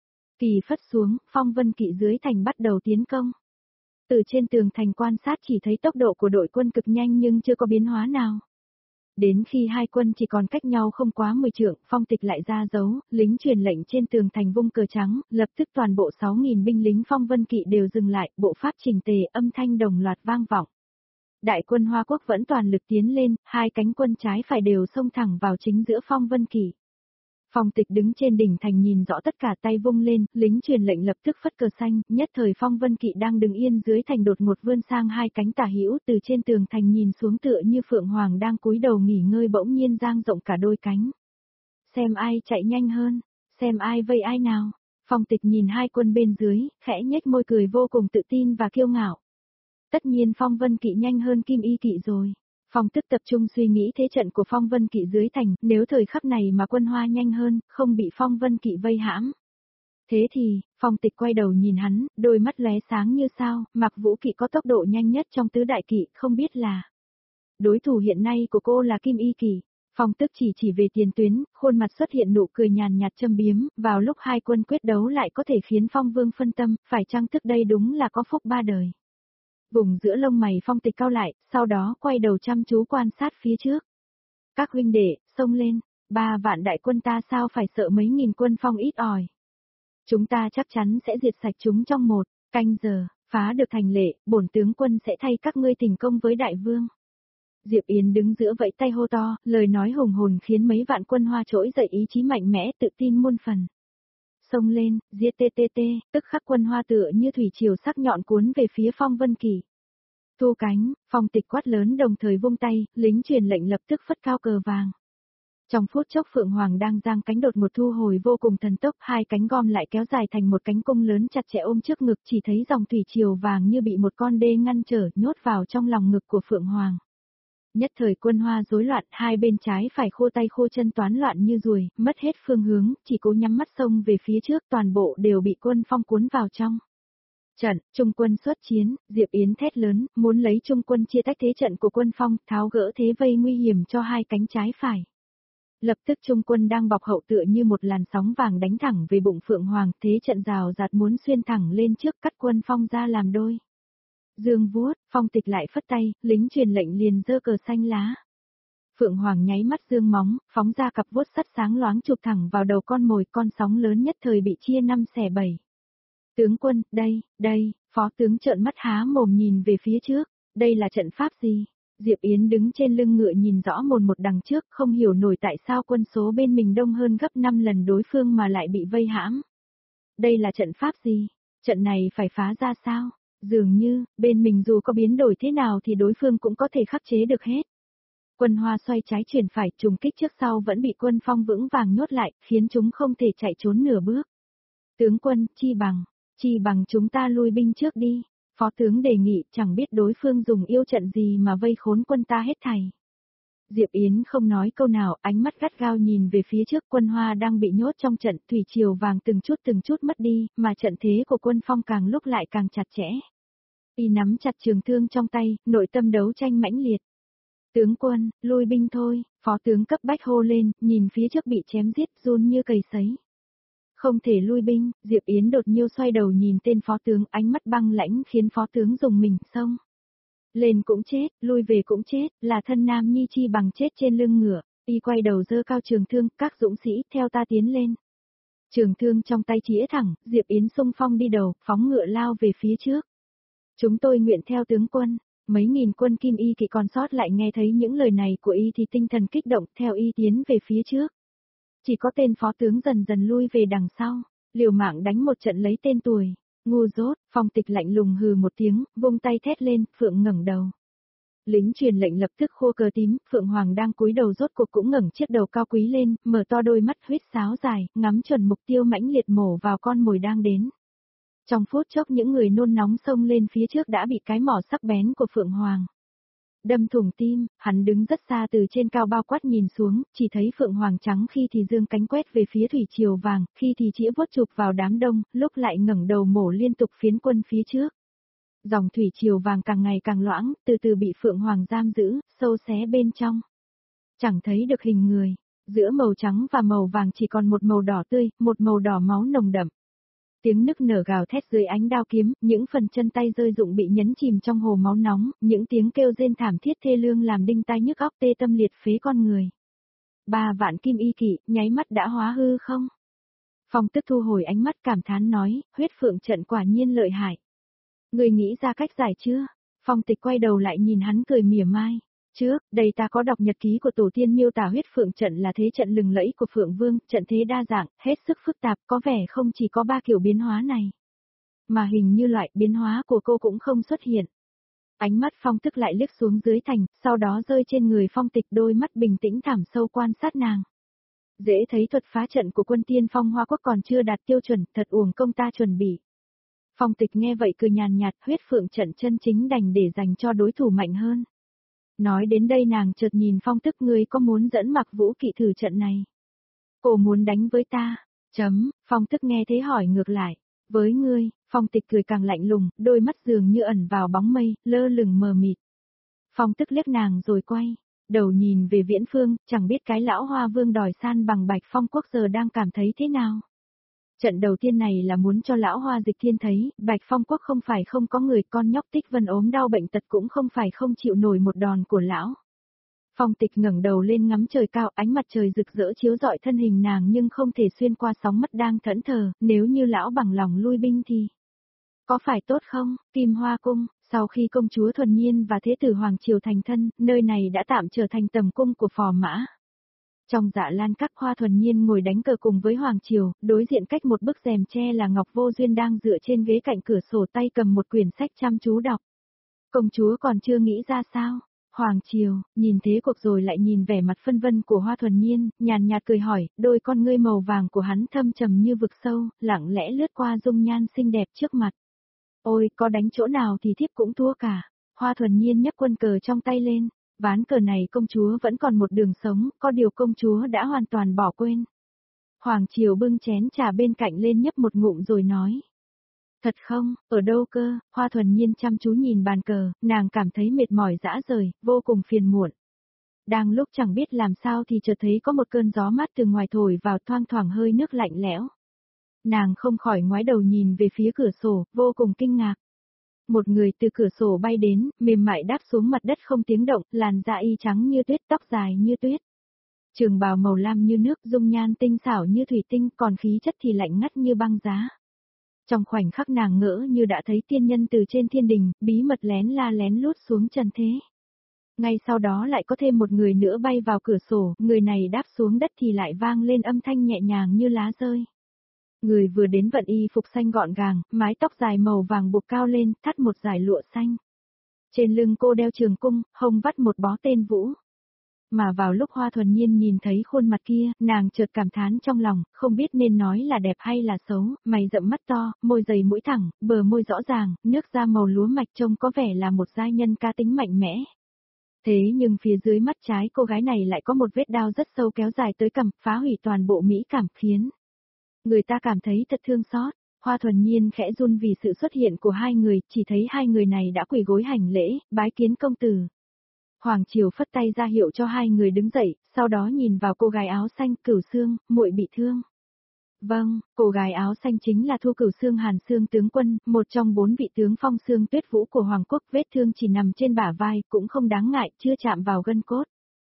kỳ phất xuống, Phong Vân kỵ dưới thành bắt đầu tiến công. Từ trên tường thành quan sát chỉ thấy tốc độ của đội quân cực nhanh nhưng chưa có biến hóa nào. Đến khi hai quân chỉ còn cách nhau không quá mười trượng, Phong Tịch lại ra dấu, lính truyền lệnh trên tường thành vung cờ trắng, lập tức toàn bộ sáu nghìn binh lính Phong Vân kỵ đều dừng lại, bộ pháp chỉnh tề, âm thanh đồng loạt vang vọng. Đại quân Hoa Quốc vẫn toàn lực tiến lên, hai cánh quân trái phải đều xông thẳng vào chính giữa Phong Vân kỵ. Phong Tịch đứng trên đỉnh thành nhìn rõ tất cả, tay vung lên, lính truyền lệnh lập tức phất cờ xanh, nhất thời Phong Vân kỵ đang đứng yên dưới thành đột ngột vươn sang hai cánh tả hữu, từ trên tường thành nhìn xuống tựa như Phượng Hoàng đang cúi đầu nghỉ ngơi bỗng nhiên dang rộng cả đôi cánh. Xem ai chạy nhanh hơn, xem ai vây ai nào. Phong Tịch nhìn hai quân bên dưới, khẽ nhếch môi cười vô cùng tự tin và kiêu ngạo. Tất nhiên Phong Vân kỵ nhanh hơn Kim Y kỵ rồi. Phong Tức tập trung suy nghĩ thế trận của Phong Vân kỵ dưới thành, nếu thời khắc này mà quân Hoa nhanh hơn, không bị Phong Vân kỵ vây hãm. Thế thì, Phong Tịch quay đầu nhìn hắn, đôi mắt lóe sáng như sao, Mặc Vũ kỵ có tốc độ nhanh nhất trong tứ đại kỵ, không biết là đối thủ hiện nay của cô là Kim Y kỵ. Phong Tức chỉ chỉ về tiền tuyến, khuôn mặt xuất hiện nụ cười nhàn nhạt châm biếm, vào lúc hai quân quyết đấu lại có thể khiến Phong Vương phân tâm, phải chăng tức đây đúng là có phúc ba đời. Vùng giữa lông mày Phong Tịch cau lại, sau đó quay đầu chăm chú quan sát phía trước. Các huynh đệ, xông lên, ba vạn đại quân ta sao phải sợ mấy nghìn quân Phong ít ỏi. Chúng ta chắc chắn sẽ diệt sạch chúng trong một canh giờ, phá được thành lệ, bổn tướng quân sẽ thay các ngươi thành công với đại vương. Diệp Yến đứng giữa vẫy tay hô to, lời nói hùng hồn khiến mấy vạn quân Hoa trỗi dậy ý chí mạnh mẽ, tự tin muôn phần. Xông lên, giết tê tê tê, tức khắc quân Hoa tựa như thủy triều sắc nhọn cuốn về phía Phong Vân kỵ. Thu cánh, Phong Tịch quát lớn đồng thời vung tay, lính truyền lệnh lập tức phất cao cờ vàng. Trong phút chốc Phượng Hoàng đang giang cánh đột một thu hồi vô cùng thần tốc, hai cánh gom lại kéo dài thành một cánh cung lớn chặt chẽ ôm trước ngực, chỉ thấy dòng thủy triều vàng như bị một con đê ngăn trở, nhốt vào trong lòng ngực của Phượng Hoàng. Nhất thời quân Hoa rối loạn, hai bên trái phải khô tay khô chân toán loạn như ruồi, mất hết phương hướng, chỉ cố nhắm mắt xông về phía trước, toàn bộ đều bị quân Phong cuốn vào trong trận. Trung quân xuất chiến, Diệp Yến thét lớn, muốn lấy trung quân chia tách thế trận của quân Phong, tháo gỡ thế vây nguy hiểm cho hai cánh trái phải. Lập tức trung quân đang bọc hậu tựa như một làn sóng vàng đánh thẳng về bụng Phượng Hoàng, thế trận rào rạt muốn xuyên thẳng lên trước, cắt quân Phong ra làm đôi. Dương vuốt, Phong Tịch lại phất tay, lính truyền lệnh liền giơ cờ xanh lá. Phượng Hoàng nháy mắt dương móng, phóng ra cặp vuốt sắt sáng loáng chụp thẳng vào đầu con mồi, con sóng lớn nhất thời bị chia năm xẻ bảy. Tướng quân, đây, đây, phó tướng trợn mắt há mồm nhìn về phía trước, đây là trận pháp gì? Diệp Yến đứng trên lưng ngựa nhìn rõ mồn một đằng trước, không hiểu nổi tại sao quân số bên mình đông hơn gấp năm lần đối phương mà lại bị vây hãm. Đây là trận pháp gì? Trận này phải phá ra sao? Dường như, bên mình dù có biến đổi thế nào thì đối phương cũng có thể khắc chế được hết. Quân Hoa xoay trái chuyển phải, trùng kích trước sau vẫn bị quân Phong vững vàng nhốt lại, khiến chúng không thể chạy trốn nửa bước. Tướng quân, chi bằng, chi bằng chúng ta lui binh trước đi. Phó tướng đề nghị, chẳng biết đối phương dùng yêu trận gì mà vây khốn quân ta hết thảy. Diệp Yến không nói câu nào, ánh mắt gắt gao nhìn về phía trước, quân Hoa đang bị nhốt trong trận, thủy triều vàng từng chút từng chút mất đi, mà trận thế của quân Phong càng lúc lại càng chặt chẽ. Y nắm chặt trường thương trong tay, nội tâm đấu tranh mãnh liệt. Tướng quân, lui binh thôi, phó tướng cấp bách hô lên, nhìn phía trước bị chém giết, run như cầy sấy. Không thể lui binh, Diệp Yến đột nhiêu xoay đầu nhìn tên phó tướng, ánh mắt băng lãnh khiến phó tướng dùng mình xông. Lên cũng chết, lui về cũng chết, là thân nam nhi chi bằng chết trên lưng ngựa. Y quay đầu giơ cao trường thương, các dũng sĩ, theo ta tiến lên. Trường thương trong tay chĩa thẳng, Diệp Yến xung phong đi đầu, phóng ngựa lao về phía trước. Chúng tôi nguyện theo tướng quân. Mấy nghìn quân Kim Y kỵ còn sót lại nghe thấy những lời này của y thì tinh thần kích động theo y tiến về phía trước. Chỉ có tên phó tướng dần dần lui về đằng sau, liều mạng đánh một trận lấy tên tuổi. Ngu dốt, Phong Tịch lạnh lùng hừ một tiếng, vung tay thét lên, Phượng ngẩng đầu. Lính truyền lệnh lập tức khua cờ tím, Phượng Hoàng đang cúi đầu rốt cuộc cũng ngẩng chiếc đầu cao quý lên, mở to đôi mắt huyết sáo dài, ngắm chuẩn mục tiêu mãnh liệt mổ vào con mồi đang đến. Trong phút chốc những người nôn nóng xông lên phía trước đã bị cái mỏ sắc bén của Phượng Hoàng đâm thủng tim. Hắn đứng rất xa từ trên cao bao quát nhìn xuống, chỉ thấy Phượng Hoàng trắng khi thì dương cánh quét về phía thủy triều vàng, khi thì chĩa vuốt chụp vào đám đông, lúc lại ngẩng đầu mổ liên tục phiến quân phía trước. Dòng thủy triều vàng càng ngày càng loãng, từ từ bị Phượng Hoàng giam giữ, sâu xé bên trong. Chẳng thấy được hình người, giữa màu trắng và màu vàng chỉ còn một màu đỏ tươi, một màu đỏ máu nồng đậm. Tiếng nức nở gào thét dưới ánh đao kiếm, những phần chân tay rơi rụng bị nhấn chìm trong hồ máu nóng, những tiếng kêu rên thảm thiết thê lương làm đinh tai nhức óc tê tâm liệt phế con người. Ba vạn Kim Y kỵ, nháy mắt đã hóa hư không? Phong Tức thu hồi ánh mắt cảm thán nói, huyết phượng trận quả nhiên lợi hại. Người nghĩ ra cách giải chưa? Phong Tịch quay đầu lại nhìn hắn cười mỉa mai. Trước, đây ta có đọc nhật ký của tổ tiên miêu tả huyết phượng trận là thế trận lừng lẫy của Phượng Vương, trận thế đa dạng, hết sức phức tạp, có vẻ không chỉ có ba kiểu biến hóa này. Mà hình như loại biến hóa của cô cũng không xuất hiện. Ánh mắt Phong Tức lại liếc xuống dưới thành, sau đó rơi trên người Phong Tịch, đôi mắt bình tĩnh thẳm sâu quan sát nàng. Dễ thấy thuật phá trận của quân tiên Phong Hoa Quốc còn chưa đạt tiêu chuẩn, thật uổng công ta chuẩn bị. Phong Tịch nghe vậy cười nhàn nhạt, huyết phượng trận chân chính đành để dành cho đối thủ mạnh hơn. Nói đến đây nàng chợt nhìn Phong Tức, ngươi có muốn dẫn Mặc Vũ kỵ thử trận này? Cô muốn đánh với ta? Chấm, Phong Tức nghe thế hỏi ngược lại. Với ngươi, Phong Tịch cười càng lạnh lùng, đôi mắt dường như ẩn vào bóng mây, lơ lửng mờ mịt. Phong Tức liếc nàng rồi quay đầu nhìn về Viễn Phương, chẳng biết cái lão Hoa Vương đòi san bằng Bạch Phong Quốc giờ đang cảm thấy thế nào. Trận đầu tiên này là muốn cho lão Hoa Dịch Thiên thấy, Bạch Phong Quốc không phải không có người, con nhóc Tích Vân ốm đau bệnh tật cũng không phải không chịu nổi một đòn của lão. Phong Tịch ngẩng đầu lên ngắm trời cao, ánh mặt trời rực rỡ chiếu rọi thân hình nàng nhưng không thể xuyên qua sóng mắt đang thẫn thờ, nếu như lão bằng lòng lui binh thì có phải tốt không? Kim Hoa Cung, sau khi công chúa Thuần Nhiên và thế tử Hoàng Triều thành thân, nơi này đã tạm trở thành tầm cung của phò mã. Trong Dạ Lan Các, Hoa Thuần Nhiên ngồi đánh cờ cùng với Hoàng Triều, đối diện cách một bức rèm tre là Ngọc Vô Duyên đang dựa trên ghế cạnh cửa sổ, tay cầm một quyển sách chăm chú đọc. Công chúa còn chưa nghĩ ra sao? Hoàng Triều, nhìn thế cuộc rồi lại nhìn vẻ mặt phân vân của Hoa Thuần Nhiên, nhàn nhạt cười hỏi, đôi con ngươi màu vàng của hắn thâm trầm như vực sâu, lặng lẽ lướt qua dung nhan xinh đẹp trước mặt. Ôi, có đánh chỗ nào thì thiếp cũng thua cả. Hoa Thuần Nhiên nhấc quân cờ trong tay lên. Ván cờ này công chúa vẫn còn một đường sống, có điều công chúa đã hoàn toàn bỏ quên. Hoàng Triều bưng chén trà bên cạnh lên nhấp một ngụm rồi nói. Thật không, ở đâu cơ? Hoa Thuần Nhiên chăm chú nhìn bàn cờ, nàng cảm thấy mệt mỏi rã rời, vô cùng phiền muộn. Đang lúc chẳng biết làm sao thì chợt thấy có một cơn gió mát từ ngoài thổi vào, thoang thoảng hơi nước lạnh lẽo. Nàng không khỏi ngoái đầu nhìn về phía cửa sổ, vô cùng kinh ngạc. Một người từ cửa sổ bay đến, mềm mại đáp xuống mặt đất không tiếng động, làn da y trắng như tuyết, tóc dài như tuyết. Trường bào màu lam như nước, dung nhan tinh xảo như thủy tinh, còn khí chất thì lạnh ngắt như băng giá. Trong khoảnh khắc nàng ngỡ như đã thấy tiên nhân từ trên thiên đình, bí mật lén la lén lút xuống trần thế. Ngay sau đó lại có thêm một người nữa bay vào cửa sổ, người này đáp xuống đất thì lại vang lên âm thanh nhẹ nhàng như lá rơi. Người vừa đến vận y phục xanh gọn gàng, mái tóc dài màu vàng buộc cao lên, thắt một dải lụa xanh. Trên lưng cô đeo trường cung, hông vắt một bó tên vũ. Mà vào lúc Hoa Thuần Nhiên nhìn thấy khuôn mặt kia, nàng chợt cảm thán trong lòng, không biết nên nói là đẹp hay là xấu, mày rậm mắt to, môi dày mũi thẳng, bờ môi rõ ràng, nước da màu lúa mạch trông có vẻ là một giai nhân cá tính mạnh mẽ. Thế nhưng phía dưới mắt trái cô gái này lại có một vết đao rất sâu kéo dài tới cằm, phá hủy toàn bộ mỹ cảm, khiến người ta cảm thấy thật thương xót. Hoa Thuần Nhiên khẽ run vì sự xuất hiện của hai người, chỉ thấy hai người này đã quỳ gối hành lễ, bái kiến công tử. Hoàng Triều phất tay ra hiệu cho hai người đứng dậy, sau đó nhìn vào cô gái áo xanh, Cửu Xương, muội bị thương. Vâng, cô gái áo xanh chính là Thu Cửu Xương Hàn Xương tướng quân, một trong bốn vị tướng phong xương tuyết vũ của Hoàng quốc, vết thương chỉ nằm trên bả vai, cũng không đáng ngại, chưa chạm vào gân cốt.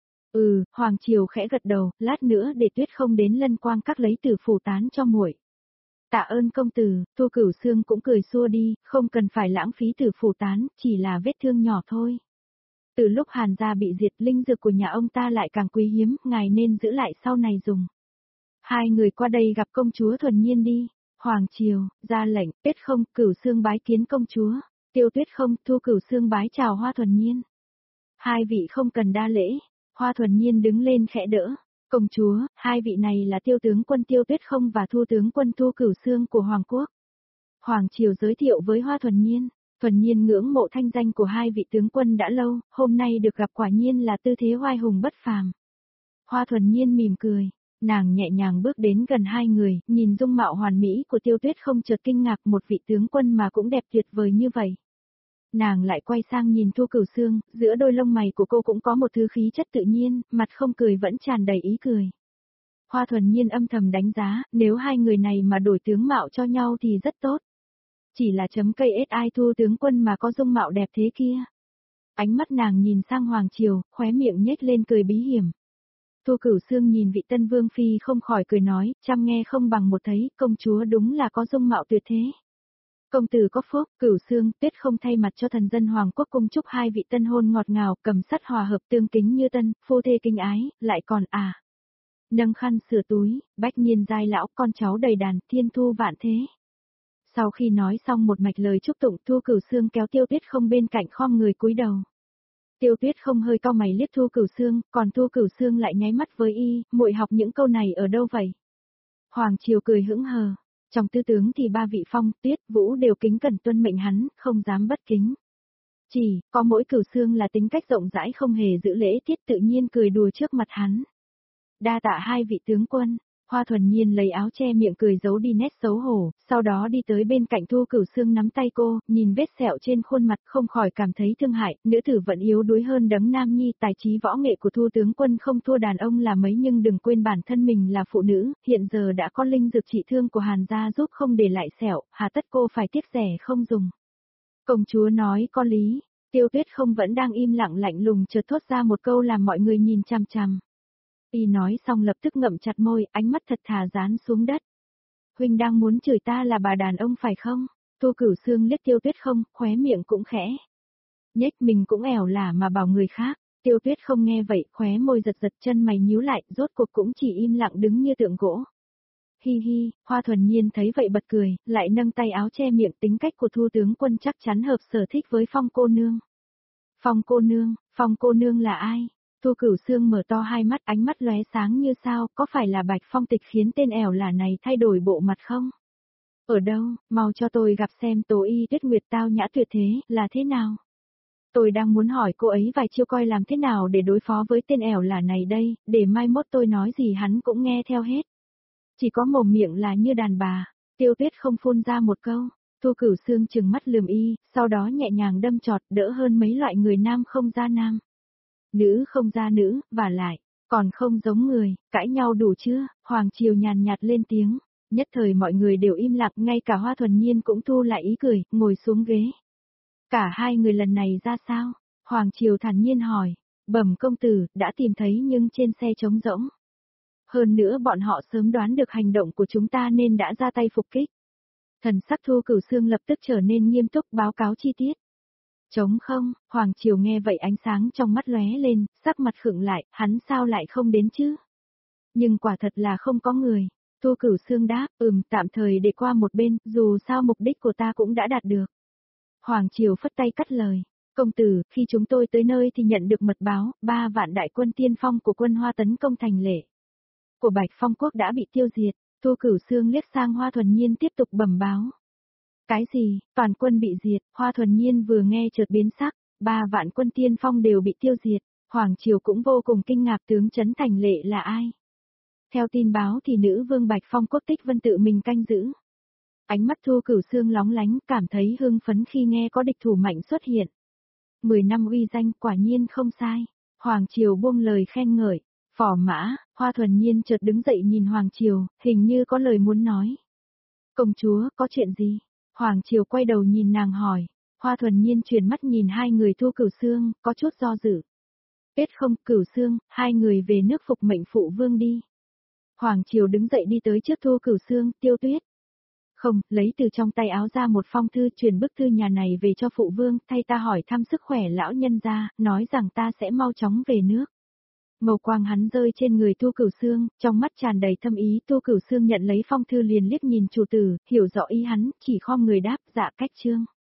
Ừ, Hoàng Triều khẽ gật đầu, lát nữa để Tuyết không đến Lân Quang Các lấy tử phù tán cho muội. Tạ ơn công tử, Thu Cửu Xương cũng cười xua đi, không cần phải lãng phí tử phủ tán, chỉ là vết thương nhỏ thôi. Từ lúc Hàn gia bị diệt, linh dược của nhà ông ta lại càng quý hiếm, ngài nên giữ lại sau này dùng. Hai người qua đây gặp công chúa Thuần Nhiên đi. Hoàng triều, ra lệnh, Tuyết Không, Cửu Xương bái kiến công chúa. Tiêu Tuyết Không, Thu Cửu Xương bái chào Hoa Thuần Nhiên. Hai vị không cần đa lễ. Hoa Thuần Nhiên đứng lên khẽ đỡ. Công chúa, hai vị này là tiêu tướng quân Tiêu Tuyết Không và thu tướng quân Thu Cửu Xương của Hoàng quốc. Hoàng triều giới thiệu với Hoa Thuần Nhiên. Thuần Nhiên ngưỡng mộ thanh danh của hai vị tướng quân đã lâu, hôm nay được gặp quả nhiên là tư thế oai hùng bất phàm. Hoa Thuần Nhiên mỉm cười, nàng nhẹ nhàng bước đến gần hai người, nhìn dung mạo hoàn mỹ của Tiêu Tuyết Không chợt kinh ngạc, một vị tướng quân mà cũng đẹp tuyệt vời như vậy. Nàng lại quay sang nhìn Thu Cửu Xương, giữa đôi lông mày của cô cũng có một thứ khí chất tự nhiên, mặt không cười vẫn tràn đầy ý cười. Hoa Thuần Nhiên âm thầm đánh giá, nếu hai người này mà đổi tướng mạo cho nhau thì rất tốt. Chỉ là chấm cây ét ai Thu tướng quân mà có dung mạo đẹp thế kia. Ánh mắt nàng nhìn sang Hoàng Triều, khóe miệng nhếch lên cười bí hiểm. Thu Cửu Xương nhìn vị tân vương phi không khỏi cười nói, chăm nghe không bằng một thấy, công chúa đúng là có dung mạo tuyệt thế. Công tử có phúc, Cửu Xương, Tuyết Không thay mặt cho thần dân Hoàng quốc cung chúc hai vị tân hôn ngọt ngào, cầm sắt hòa hợp tương kính như tân, phu thê kinh ái, lại còn à. Nâng khăn sửa túi, bách nhiên giai lão, con cháu đầy đàn, thiên thu vạn thế. Sau khi nói xong một mạch lời chúc tụng, Thu Cửu Xương kéo Tiêu Tuyết Không bên cạnh khom người cúi đầu. Tiêu Tuyết Không hơi cau mày liếc Thu Cửu Xương, còn Thu Cửu Xương lại nháy mắt với y, muội học những câu này ở đâu vậy? Hoàng Triều cười hững hờ, trong tư tướng thì ba vị Phong, Tuyết, Vũ đều kính cẩn tuân mệnh hắn, không dám bất kính. Chỉ, có mỗi Cửu Xương là tính cách rộng rãi không hề giữ lễ tiết tự nhiên cười đùa trước mặt hắn. Đa tạ hai vị tướng quân. Hoa Thuần Nhiên lấy áo che miệng cười giấu đi nét xấu hổ, sau đó đi tới bên cạnh Thu Cửu Xương nắm tay cô, nhìn vết sẹo trên khuôn mặt không khỏi cảm thấy thương hại, nữ tử vẫn yếu đuối hơn đấng nam nhi, tài trí võ nghệ của Thu tướng quân không thua đàn ông là mấy nhưng đừng quên bản thân mình là phụ nữ, hiện giờ đã có linh dược trị thương của Hàn gia giúp không để lại sẹo, hà tất cô phải tiếc rẻ không dùng. Công chúa nói có lý, Tiêu Tuyết Không vẫn đang im lặng lạnh lùng chợt thốt ra một câu làm mọi người nhìn chằm chằm. Y nói xong lập tức ngậm chặt môi, ánh mắt thật thà dán xuống đất. Huynh đang muốn chửi ta là bà đàn ông phải không? Thu Cửu Xương liếc Tiêu Tuyết Không, khóe miệng cũng khẽ. Nhếch mình cũng ẻo lả mà bảo người khác. Tiêu Tuyết Không nghe vậy, khóe môi giật giật, chân mày nhíu lại, rốt cuộc cũng chỉ im lặng đứng như tượng gỗ. Hi hi, Hoa Thuần Nhiên thấy vậy bật cười, lại nâng tay áo che miệng, tính cách của Thu tướng quân chắc chắn hợp sở thích với Phong cô nương. Phong cô nương, Phong cô nương là ai? Thu Cửu Xương mở to hai mắt, ánh mắt lóe sáng như sao, có phải là Bạch Phong Tịch khiến tên ẻo lả này thay đổi bộ mặt không? Ở đâu, mau cho tôi gặp xem Tố Y Tuyết Nguyệt tao nhã tuyệt thế, là thế nào? Tôi đang muốn hỏi cô ấy vài chiêu coi làm thế nào để đối phó với tên ẻo lả này đây, để mai mốt tôi nói gì hắn cũng nghe theo hết. Chỉ có mồm miệng là như đàn bà, Tiêu Tuyết Không phun ra một câu, Thu Cửu Xương trừng mắt lườm y, sau đó nhẹ nhàng đâm chọt đỡ hơn mấy loại người nam không ra nam. Nữ không ra nữ, và lại, còn không giống người, cãi nhau đủ chưa? Hoàng Triều nhàn nhạt lên tiếng, nhất thời mọi người đều im lặng, ngay cả Hoa Thuần Nhiên cũng thu lại ý cười, ngồi xuống ghế. Cả hai người lần này ra sao? Hoàng Triều thản nhiên hỏi, bẩm công tử, đã tìm thấy nhưng trên xe trống rỗng. Hơn nữa bọn họ sớm đoán được hành động của chúng ta nên đã ra tay phục kích. Thần sắc Thu Cửu Xương lập tức trở nên nghiêm túc báo cáo chi tiết. Trống không, Hoàng Triều nghe vậy ánh sáng trong mắt lóe lên, sắc mặt khựng lại, hắn sao lại không đến chứ? Nhưng quả thật là không có người. Thu Cửu Xương đáp, ừm, tạm thời để qua một bên, dù sao mục đích của ta cũng đã đạt được. Hoàng Triều phất tay cắt lời. Công tử, khi chúng tôi tới nơi thì nhận được mật báo, ba vạn đại quân tiên phong của quân Hoa tấn công thành lệ. Của Bạch Phong quốc đã bị tiêu diệt, Thu Cửu Xương liếc sang Hoa Thuần Nhiên tiếp tục bẩm báo. Cái gì, toàn quân bị diệt, Hoa Thuần Nhiên vừa nghe chợt biến sắc, ba vạn quân tiên phong đều bị tiêu diệt, Hoàng Triều cũng vô cùng kinh ngạc tướng trấn thành lệ là ai. Theo tin báo thì nữ vương Bạch Phong quốc Tích Vân tự mình canh giữ. Ánh mắt Thu Cửu Xương lóng lánh, cảm thấy hưng phấn khi nghe có địch thủ mạnh xuất hiện. Mười năm uy danh quả nhiên không sai, Hoàng Triều buông lời khen ngợi, phò mã, Hoa Thuần Nhiên chợt đứng dậy nhìn Hoàng Triều, hình như có lời muốn nói. Công chúa, có chuyện gì? Hoàng Triều quay đầu nhìn nàng hỏi, Hoa Thuần Nhiên chuyển mắt nhìn hai người Thu Cửu Xương, có chút do dự. Tuyết Không, Cửu Xương, hai người về nước phục mệnh phụ vương đi. Hoàng Triều đứng dậy đi tới trước Thu Cửu Xương, Tiêu Tuyết. Không, lấy từ trong tay áo ra một phong thư, truyền bức thư nhà này về cho phụ vương, thay ta hỏi thăm sức khỏe lão nhân gia, nói rằng ta sẽ mau chóng về nước. Màu quang hắn rơi trên người Tô Cửu Xương, trong mắt tràn đầy thâm ý. Tô Cửu Xương nhận lấy phong thư liền liếc nhìn chủ tử, hiểu rõ ý hắn, chỉ khom người đáp, dạ cách trương.